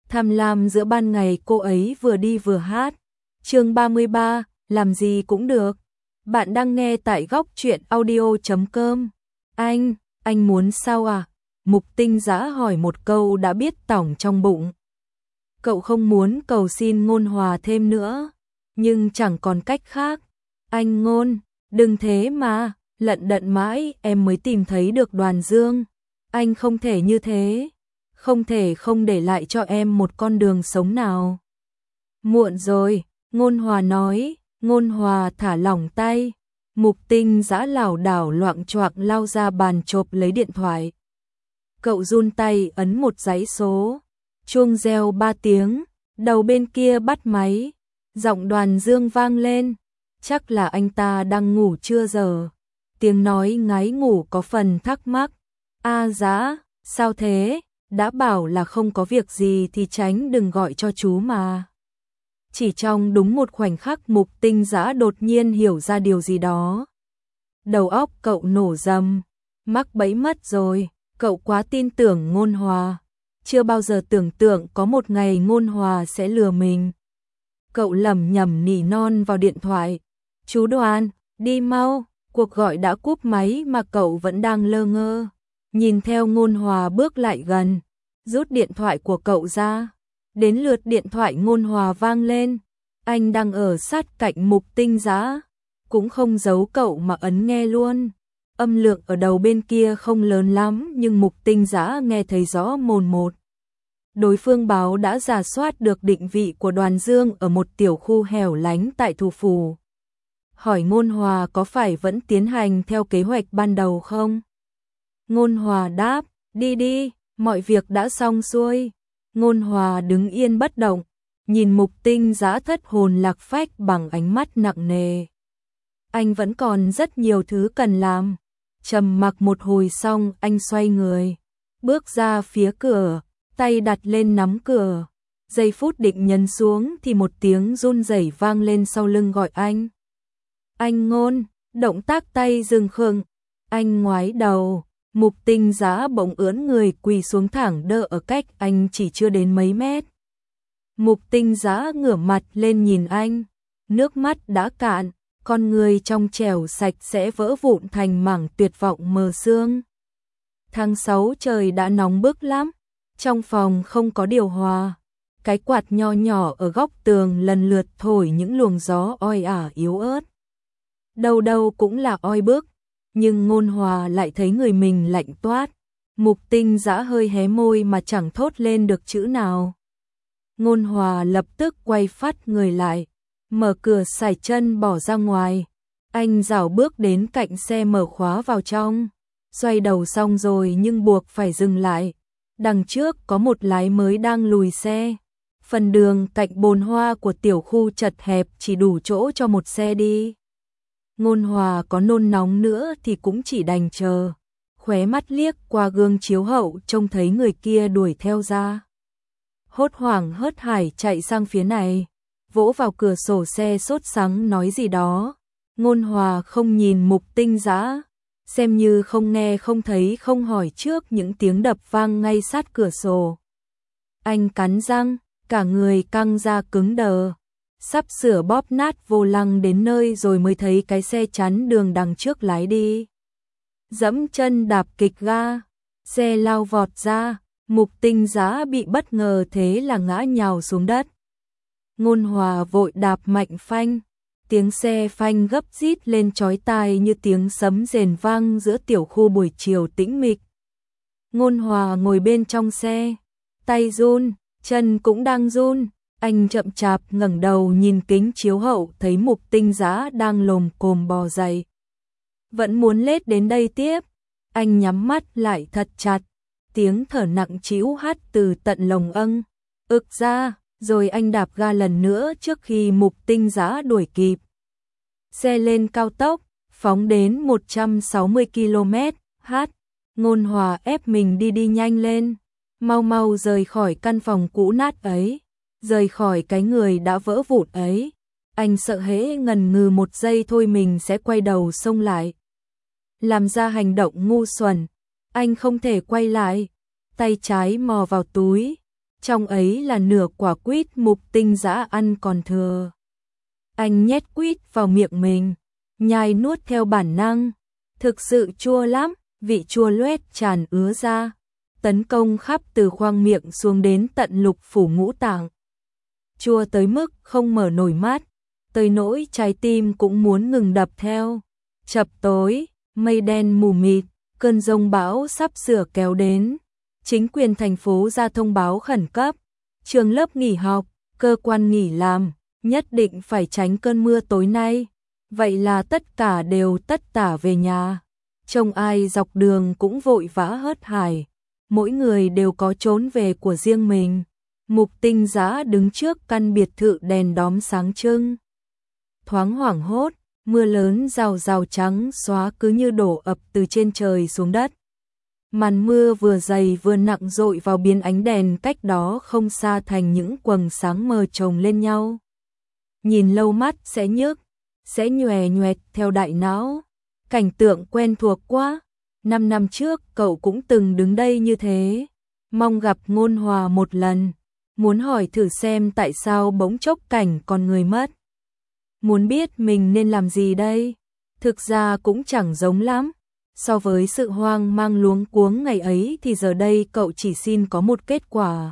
Tham lam giữa ban ngày cô ấy vừa đi vừa hát. Chương 33, làm gì cũng được. Bạn đang nghe tại góc truyện audio.com. Anh muốn sao à? Mục Tinh Dã hỏi một câu đã biết tỏng trong bụng. Cậu không muốn cầu xin Ngôn Hòa thêm nữa, nhưng chẳng còn cách khác. Anh Ngôn, đừng thế mà, lận đận mãi em mới tìm thấy được Đoàn Dương. Anh không thể như thế, không thể không để lại cho em một con đường sống nào. Muộn rồi, Ngôn Hòa nói. Ngôn Hòa thả lỏng tay. Mục Tinh Dã lảo đảo loạng choạng lao ra bàn chộp lấy điện thoại. Cậu run tay ấn một dãy số. Chuông reo 3 tiếng, đầu bên kia bắt máy. Giọng Đoàn Dương vang lên. Chắc là anh ta đang ngủ trưa giờ. Tiếng nói ngái ngủ có phần thắc mắc. Dã, sao thế? Đã bảo là không có việc gì thì tránh đừng gọi cho chú mà. Chỉ trong đúng một khoảnh khắc Mục Tinh Dã đột nhiên hiểu ra điều gì đó. Đầu óc cậu nổ rầm, mắc bẫy mất rồi, cậu quá tin tưởng Ngôn Hòa. Chưa bao giờ tưởng tượng có một ngày Ngôn Hòa sẽ lừa mình. Cậu lẩm nhẩm nỉ non vào điện thoại. Chú Đoàn, đi mau, cuộc gọi đã cúp máy mà cậu vẫn đang lơ ngơ. Nhìn theo Ngôn Hòa bước lại gần, rút điện thoại của cậu ra. Đến lượt điện thoại Ngôn Hòa vang lên. Anh đang ở sát cạnh Mục Tinh Dã, cũng không giấu cậu mà ấn nghe luôn. Âm lượng ở đầu bên kia không lớn lắm nhưng Mục Tinh Dã nghe thấy rõ mồn một. Đối phương báo đã rà soát được định vị của Đoàn Dương ở một tiểu khu hẻo lánh tại thủ phủ. Hỏi Ngôn Hòa có phải vẫn tiến hành theo kế hoạch ban đầu không? Ngôn Hòa đáp, đi đi, mọi việc đã xong xuôi. Ngôn Hòa đứng yên bất động, nhìn Mục Tinh Dã thất hồn lạc phách bằng ánh mắt nặng nề. Anh vẫn còn rất nhiều thứ cần làm. Trầm mặc một hồi xong anh xoay người, bước ra phía cửa, tay đặt lên nắm cửa. Giây phút định nhấn xuống thì một tiếng run rẩy vang lên sau lưng gọi anh. Anh Ngôn, động tác tay dừng khựng. Anh ngoái đầu, Mục Tinh Dã bỗng ưỡn người quỳ xuống thẳng đỡ ở cách anh chỉ chưa đến mấy mét. Mục Tinh Dã ngửa mặt lên nhìn anh, nước mắt đã cạn, con người trong trẻo sạch sẽ vỡ vụn thành mảng tuyệt vọng mờ sương. Tháng 6 trời đã nóng bức lắm, trong phòng không có điều hòa. Cái quạt nho nhỏ ở góc tường lần lượt thổi những luồng gió oi ả yếu ớt. Đâu đâu cũng là oi bức, nhưng Ngôn Hòa lại thấy người mình lạnh toát. Mục Tinh Dã hơi hé môi mà chẳng thốt lên được chữ nào. Ngôn Hòa lập tức quay phát người lại, mở cửa sải chân bỏ ra ngoài. Anh rảo bước đến cạnh xe mở khóa vào trong. Xoay đầu xong rồi nhưng buộc phải dừng lại. Đằng trước có một lái mới đang lùi xe. Phần đường cạnh bồn hoa của tiểu khu chật hẹp chỉ đủ chỗ cho một xe đi. Ngôn Hòa có nôn nóng nữa thì cũng chỉ đành chờ. Khóe mắt liếc qua gương chiếu hậu trông thấy người kia đuổi theo ra. Hốt hoảng hớt hải chạy sang phía này, vỗ vào cửa sổ xe sốt sắng nói gì đó. Ngôn Hòa không nhìn Mục Tinh Dã, xem như không nghe không thấy không hỏi trước những tiếng đập vang ngay sát cửa sổ. Anh cắn răng, cả người căng ra cứng đờ. Sắp sửa bóp nát vô lăng đến nơi rồi mới thấy cái xe chắn đường đằng trước lái đi. Dẫm chân đạp kịch ga, xe lao vọt ra. Mục Tinh Dã bị bất ngờ thế là ngã nhào xuống đất. Ngôn Hòa vội đạp mạnh phanh, tiếng xe phanh gấp rít lên chói tai như tiếng sấm rền vang giữa tiểu khu buổi chiều tĩnh mịch. Ngôn Hòa ngồi bên trong xe, tay run, chân cũng đang run. Anh chậm chạp ngẩng đầu nhìn kính chiếu hậu thấy Mục Tinh Dã đang lồm cồm bò dậy. Vẫn muốn lết đến đây tiếp. Anh nhắm mắt lại thật chặt. Tiếng thở nặng trĩu hắt từ tận lồng âng ực ra, rồi anh đạp ga lần nữa trước khi Mục Tinh Dã đuổi kịp. Xe lên cao tốc, phóng đến 160 km/h. Ngôn Hòa ép mình đi nhanh lên, mau mau rời khỏi căn phòng cũ nát ấy, rời khỏi cái người đã vỡ vụn ấy. Anh sợ hễ ngần ngừ một giây thôi mình sẽ quay đầu xông lại, làm ra hành động ngu xuẩn. Anh không thể quay lại, tay trái mò vào túi, trong ấy là nửa quả quýt Mục Tinh Dã ăn còn thừa. Anh nhét quýt vào miệng mình, nhai nuốt theo bản năng, thực sự chua lắm, vị chua loét tràn ứa ra, tấn công khắp từ khoang miệng xuống đến tận lục phủ ngũ tạng. Chua tới mức không mở nổi mắt, tới nỗi trái tim cũng muốn ngừng đập theo. Chập tối, mây đen mù mịt, cơn giông bão sắp sửa kéo đến. Chính quyền thành phố ra thông báo khẩn cấp, trường lớp nghỉ học, cơ quan nghỉ làm, nhất định phải tránh cơn mưa tối nay. Vậy là tất cả đều tất tả về nhà. Trông ai dọc đường cũng vội vã hớt hải, mỗi người đều có trốn về của riêng mình. Mục Tinh Dã đứng trước căn biệt thự đèn đóm sáng trưng. Thoáng hoảng hốt, mưa lớn rào rào trắng xóa cứ như đổ ập từ trên trời xuống đất. Màn mưa vừa dày vừa nặng dội vào biến ánh đèn cách đó không xa thành những quầng sáng mờ chồng lên nhau. Nhìn lâu mắt sẽ nhức, sẽ nhòe nhoẹt theo đại não. Cảnh tượng quen thuộc quá, 5 năm trước cậu cũng từng đứng đây như thế. Mong gặp Ngôn Hòa một lần, muốn hỏi thử xem tại sao bỗng chốc cảnh còn người mất. Muốn biết mình nên làm gì đây? Thực ra cũng chẳng giống lắm. So với sự hoang mang luống cuống ngày ấy thì giờ đây cậu chỉ xin có một kết quả.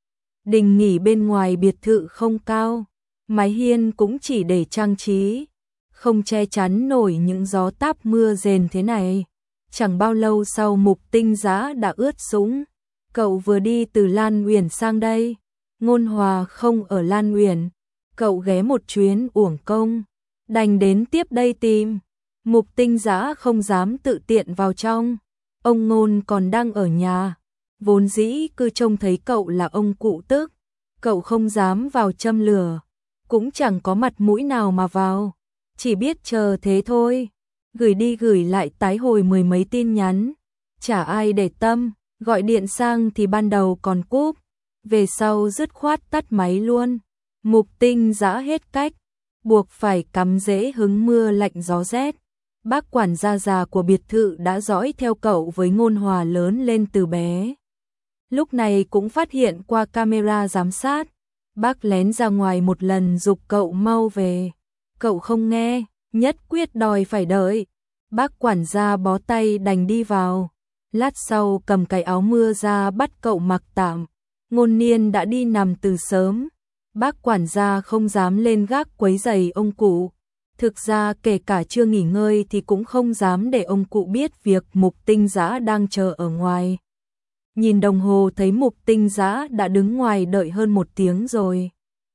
Đình nghỉ bên ngoài biệt thự không cao, mái hiên cũng chỉ để trang trí, không che chắn nổi những gió táp mưa rền thế này. Chẳng bao lâu sau Mục Tinh Dã đã ướt sũng. Cậu vừa đi từ Lan Uyển sang đây, Ngôn Hòa không ở Lan Uyển, cậu ghé một chuyến uổng công, đành đến tiếp đây tìm. Mục Tinh Dã không dám tự tiện vào trong, ông Ngôn còn đang ở nhà, vốn dĩ cứ trông thấy cậu là ông cụ tức, cậu không dám vào châm lửa, cũng chẳng có mặt mũi nào mà vào, chỉ biết chờ thế thôi. Gửi đi gửi lại tái hồi 10 mấy tin nhắn, chả ai để tâm, gọi điện sang thì ban đầu còn cúp, về sau dứt khoát tắt máy luôn. Mục Tinh Dã hết cách, buộc phải cắm rễ hứng mưa lạnh gió rét. Bác quản gia già của biệt thự đã dõi theo cậu với Ngôn Hòa lớn lên từ bé. Lúc này cũng phát hiện qua camera giám sát, bác lén ra ngoài một lần giục cậu mau về. Cậu không nghe, nhất quyết đòi phải đợi. Bác quản gia bó tay đành đi vào. Lát sau cầm cái áo mưa ra bắt cậu mặc tạm. Ngôn Niên đã đi nằm từ sớm. Bác quản gia không dám lên gác quấy rầy ông cụ. Thực ra kể cả chưa nghỉ ngơi thì cũng không dám để ông cụ biết việc Mục Tinh Dã đang chờ ở ngoài. Nhìn đồng hồ thấy Mục Tinh Dã đã đứng ngoài đợi hơn 1 tiếng rồi.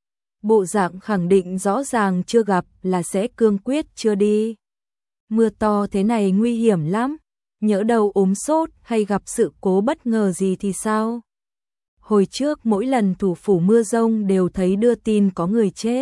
Bộ dạng khẳng định rõ ràng chưa gặp là sẽ cương quyết chưa đi. Mưa to thế này nguy hiểm lắm, nhỡ đâu ốm sốt hay gặp sự cố bất ngờ gì thì sao? Hồi trước mỗi lần thủ phủ mưa dông đều thấy đưa tin có người chết.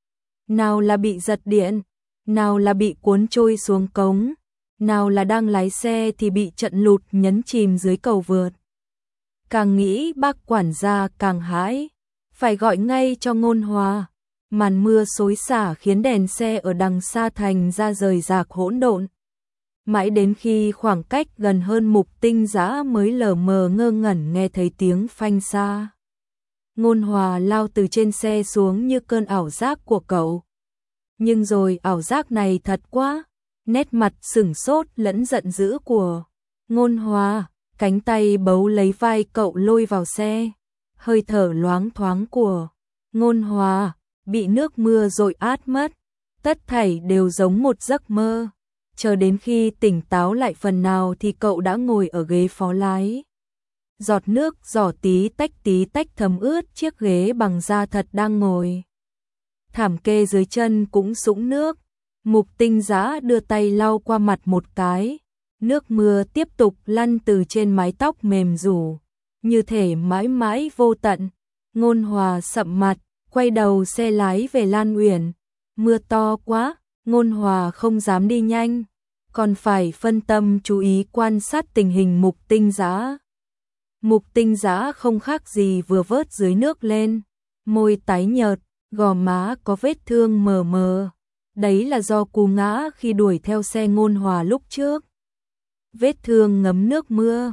Nào là bị giật điện, nào là bị cuốn trôi xuống cống, nào là đang lái xe thì bị trận lụt nhấn chìm dưới cầu vượt. Càng nghĩ bác quản gia càng hãi, phải gọi ngay cho Ngôn Hòa. Màn mưa xối xả khiến đèn xe ở đằng xa thành ra rời rạc hỗn độn. Mãi đến khi khoảng cách gần hơn Mục Tinh Dã mới lờ mờ ngơ ngẩn nghe thấy tiếng phanh xa. Ngôn Hòa lao từ trên xe xuống như cơn ảo giác của cậu. Nhưng rồi ảo giác này thật quá, nét mặt sửng sốt lẫn giận dữ của Ngôn Hòa, cánh tay bấu lấy vai cậu lôi vào xe. Hơi thở loáng thoáng của Ngôn Hòa bị nước mưa dội át mất, tất thảy đều giống một giấc mơ. Chờ đến khi tỉnh táo lại phần nào thì cậu đã ngồi ở ghế phó lái. Giọt nước giỏ tí tách thấm ướt chiếc ghế bằng da thật đang ngồi. Thảm kê dưới chân cũng sũng nước. Mục Tinh Dã đưa tay lau qua mặt một cái. Nước mưa tiếp tục lăn từ trên mái tóc mềm rủ, như thể mãi mãi vô tận. Ngôn Hòa sậm mặt, quay đầu xe lái về Lan Uyển. Mưa to quá, Ngôn Hòa không dám đi nhanh, còn phải phân tâm chú ý quan sát tình hình Mục Tinh Dã. Mục Tinh Dã không khác gì vừa vớt dưới nước lên, môi tái nhợt, gò má có vết thương mờ mờ. Đấy là do cú ngã khi đuổi theo xe Ngôn Hòa lúc trước. Vết thương ngấm nước mưa,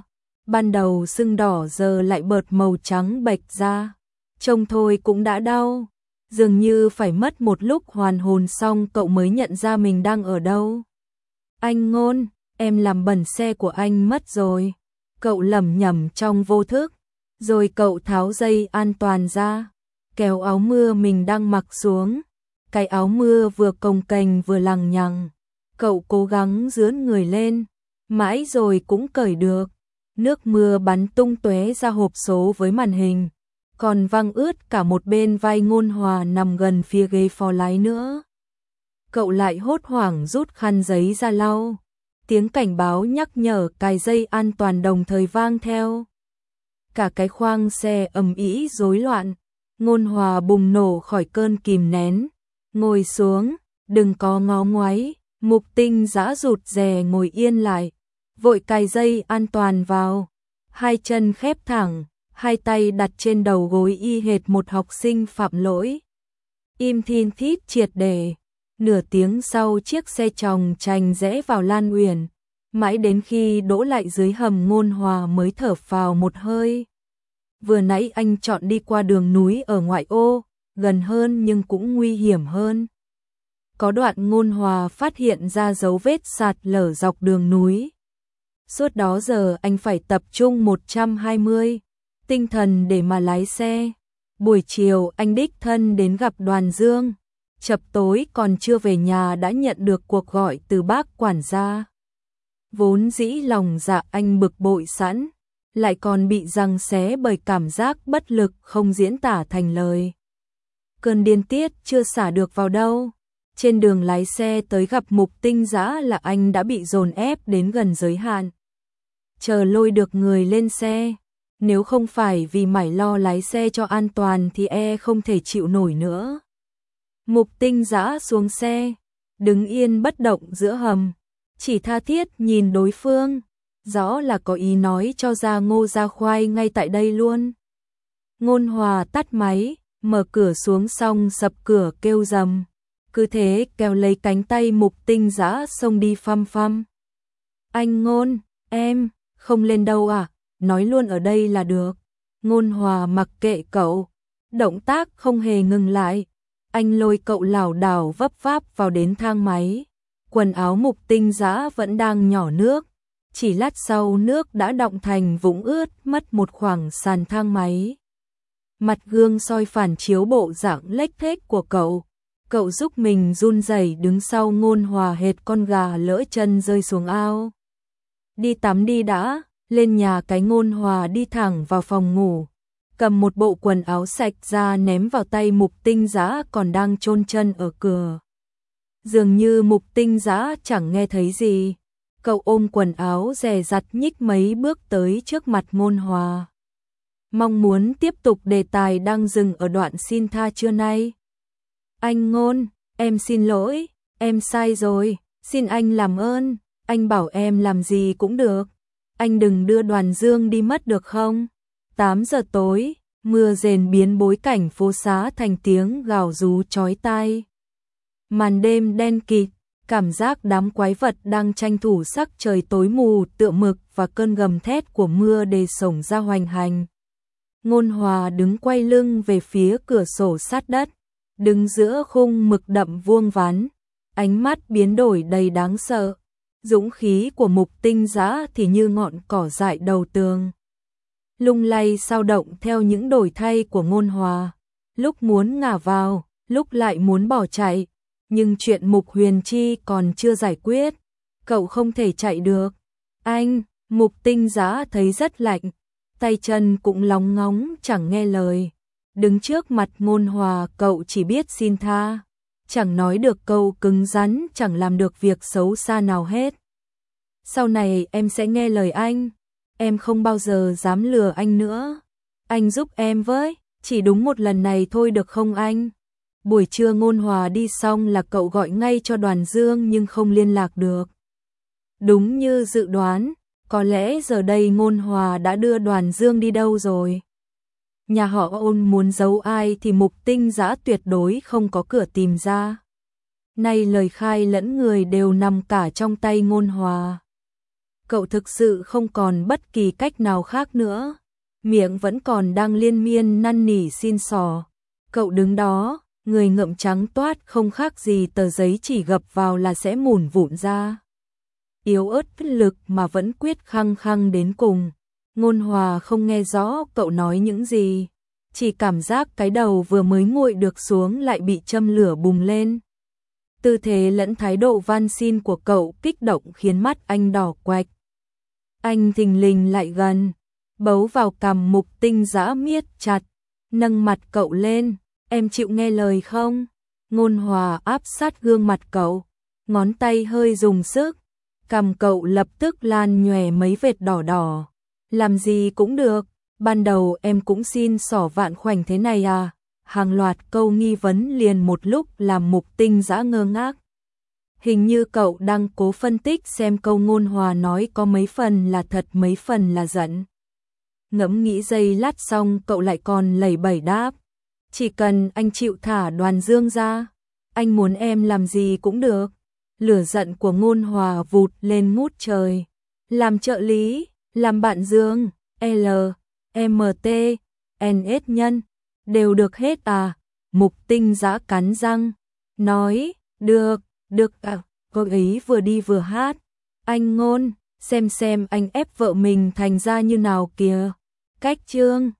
ban đầu sưng đỏ giờ lại bợt màu trắng bệch ra, trông thôi cũng đã đau, dường như phải mất một lúc hoàn hồn xong cậu mới nhận ra mình đang ở đâu. Anh Ngôn, em làm bẩn xe của anh mất rồi, cậu lẩm nhẩm trong vô thức, rồi cậu tháo dây an toàn ra, kéo áo mưa mình đang mặc xuống, cái áo mưa vừa cồng kềnh vừa lằng nhằng, cậu cố gắng dướn người lên, mãi rồi cũng cởi được, nước mưa bắn tung tóe ra hộp số với màn hình, còn văng ướt cả một bên vai Ngôn Hòa nằm gần phía ghế phó lái nữa. Cậu lại hốt hoảng rút khăn giấy ra lau, tiếng cảnh báo nhắc nhở cài dây an toàn đồng thời vang theo. Cả cái khoang xe ầm ĩ rối loạn, Ngôn Hòa bùng nổ khỏi cơn kìm nén, ngồi xuống, đừng có ngó ngoáy, Mục Tinh Dã rụt rè ngồi yên lại, vội cài dây an toàn vào, hai chân khép thẳng, hai tay đặt trên đầu gối y hệt một học sinh phạm lỗi. Im thin thít triệt để, nửa tiếng sau chiếc xe chòng chành rẽ vào Lan Uyển, mãi đến khi đỗ lại dưới hầm Ngôn Hòa mới thở phào một hơi. Vừa nãy anh chọn đi qua đường núi ở ngoại ô, gần hơn nhưng cũng nguy hiểm hơn. Có đoạn Ngôn Hòa phát hiện ra dấu vết sạt lở dọc đường núi. Suốt đó giờ anh phải tập trung 120 tinh thần để mà lái xe. Buổi chiều anh đích thân đến gặp Đoàn Dương. Chập tối còn chưa về nhà đã nhận được cuộc gọi từ bác quản gia. Vốn dĩ lòng dạ anh bực bội sẵn, lại còn bị giằng xé bởi cảm giác bất lực không diễn tả thành lời. Cơn điên tiết chưa xả được vào đâu. Trên đường lái xe tới gặp Mục Tinh Dã là anh đã bị dồn ép đến gần giới hạn. Chờ lôi được người lên xe, nếu không phải vì mải lo lái xe cho an toàn thì không thể chịu nổi nữa. Mục Tinh Dã xuống xe, đứng yên bất động giữa hầm, chỉ tha thiết nhìn đối phương, rõ là có ý nói cho ra ngô ra khoai ngay tại đây luôn. Ngôn Hòa tắt máy, mở cửa xuống xong sập cửa kêu rầm. Cứ thế kéo lấy cánh tay Mục Tinh Dã xông đi phăm phăm. Anh Ngôn, em, không lên đâu à, nói luôn ở đây là được. Ngôn Hòa mặc kệ cậu, động tác không hề ngừng lại. Anh lôi cậu lảo đảo vấp váp vào đến thang máy. Quần áo Mục Tinh Dã vẫn đang nhỏ nước. Chỉ lát sau nước đã đọng thành vũng ướt mất một khoảng sàn thang máy. Mặt gương soi phản chiếu bộ dạng lếch thếch của cậu. Cậu giúp mình run rẩy đứng sau Ngôn Hòa hệt con gà lỡ chân rơi xuống ao. Đi tắm đi đã, lên nhà cái. Ngôn Hòa đi thẳng vào phòng ngủ, cầm một bộ quần áo sạch ra ném vào tay Mục Tinh Dã còn đang chôn chân ở cửa. Dường như Mục Tinh Dã chẳng nghe thấy gì, cậu ôm quần áo dè dặt nhích mấy bước tới trước mặt Ngôn Hòa. Mong muốn tiếp tục đề tài đang dừng ở đoạn xin tha trưa nay. Anh Ngôn, em xin lỗi, em sai rồi, xin anh làm ơn, anh bảo em làm gì cũng được. Anh đừng đưa Đoàn Dương đi mất được không? 8 giờ tối, mưa rền biến bối cảnh phố xá thành tiếng gào rú chói tai. Màn đêm đen kịt, cảm giác đám quái vật đang tranh thủ sắc trời tối mù tựa mực và cơn gầm thét của mưa đề xổng ra hoành hành. Ngôn Hòa đứng quay lưng về phía cửa sổ sát đất, đứng giữa khung mực đậm vuông vắn, ánh mắt biến đổi đầy đáng sợ. Dũng khí của Mục Tinh Dã thì như ngọn cỏ dại đầu tường, lung lay sao động theo những đổi thay của Ngôn Hòa, lúc muốn ngả vào, lúc lại muốn bỏ chạy, nhưng chuyện Mục Huyền Chi còn chưa giải quyết, cậu không thể chạy được. Anh, Mục Tinh Dã thấy rất lạnh, tay chân cũng lóng ngóng chẳng nghe lời. Đứng trước mặt Ngôn Hòa cậu chỉ biết xin tha, chẳng nói được câu cứng rắn, chẳng làm được việc xấu xa nào hết. Sau này em sẽ nghe lời anh, em không bao giờ dám lừa anh nữa. Anh giúp em với, chỉ đúng một lần này thôi được không anh? Buổi trưa Ngôn Hòa đi xong là cậu gọi ngay cho Đoàn Dương nhưng không liên lạc được. Đúng như dự đoán, có lẽ giờ đây Ngôn Hòa đã đưa Đoàn Dương đi đâu rồi. Nhà họ Ôn muốn giấu ai thì Mục Tinh Dã tuyệt đối không có cửa tìm ra. Nay lời khai lẫn người đều nằm cả trong tay Ngôn Hòa. Cậu thực sự không còn bất kỳ cách nào khác nữa. Miệng vẫn còn đang liên miên năn nỉ xin xỏ. Cậu đứng đó, người ngậm trắng toát không khác gì tờ giấy chỉ gập vào là sẽ mủn vụn ra. Yếu ớt bất lực mà vẫn quyết khăng khăng đến cùng. Ngôn Hòa không nghe rõ cậu nói những gì, chỉ cảm giác cái đầu vừa mới nguội được xuống lại bị châm lửa bùng lên. Tư thế lẫn thái độ van xin của cậu kích động khiến mắt anh đỏ quạch. Anh thình lình lại gần, bấu vào cằm Mục Tinh Dã miết chặt, nâng mặt cậu lên, em chịu nghe lời không? Ngôn Hòa áp sát gương mặt cậu, ngón tay hơi dùng sức, cằm cậu lập tức lan nhòe mấy vệt đỏ đỏ. Làm gì cũng được, ban đầu em cũng xin xỏ vạn khoảnh thế này à? Hàng loạt câu nghi vấn liền một lúc làm Mục Tinh Dã ngơ ngác. Hình như cậu đang cố phân tích xem câu Ngôn Hòa nói có mấy phần là thật mấy phần là giận. Ngẫm nghĩ giây lát xong cậu lại còn lẩy bẩy đáp. Chỉ cần anh chịu thả Đoàn Dương ra, anh muốn em làm gì cũng được. Lửa giận của Ngôn Hòa vụt lên ngút trời. Làm trợ lý, làm bạn Dương, L, MT, NS nhân, đều được hết à? Mục Tinh Dã cắn răng, nói, được à, cô ấy vừa đi vừa hát. Anh Ngôn, xem anh ép vợ mình thành ra như nào kìa. Cách Trương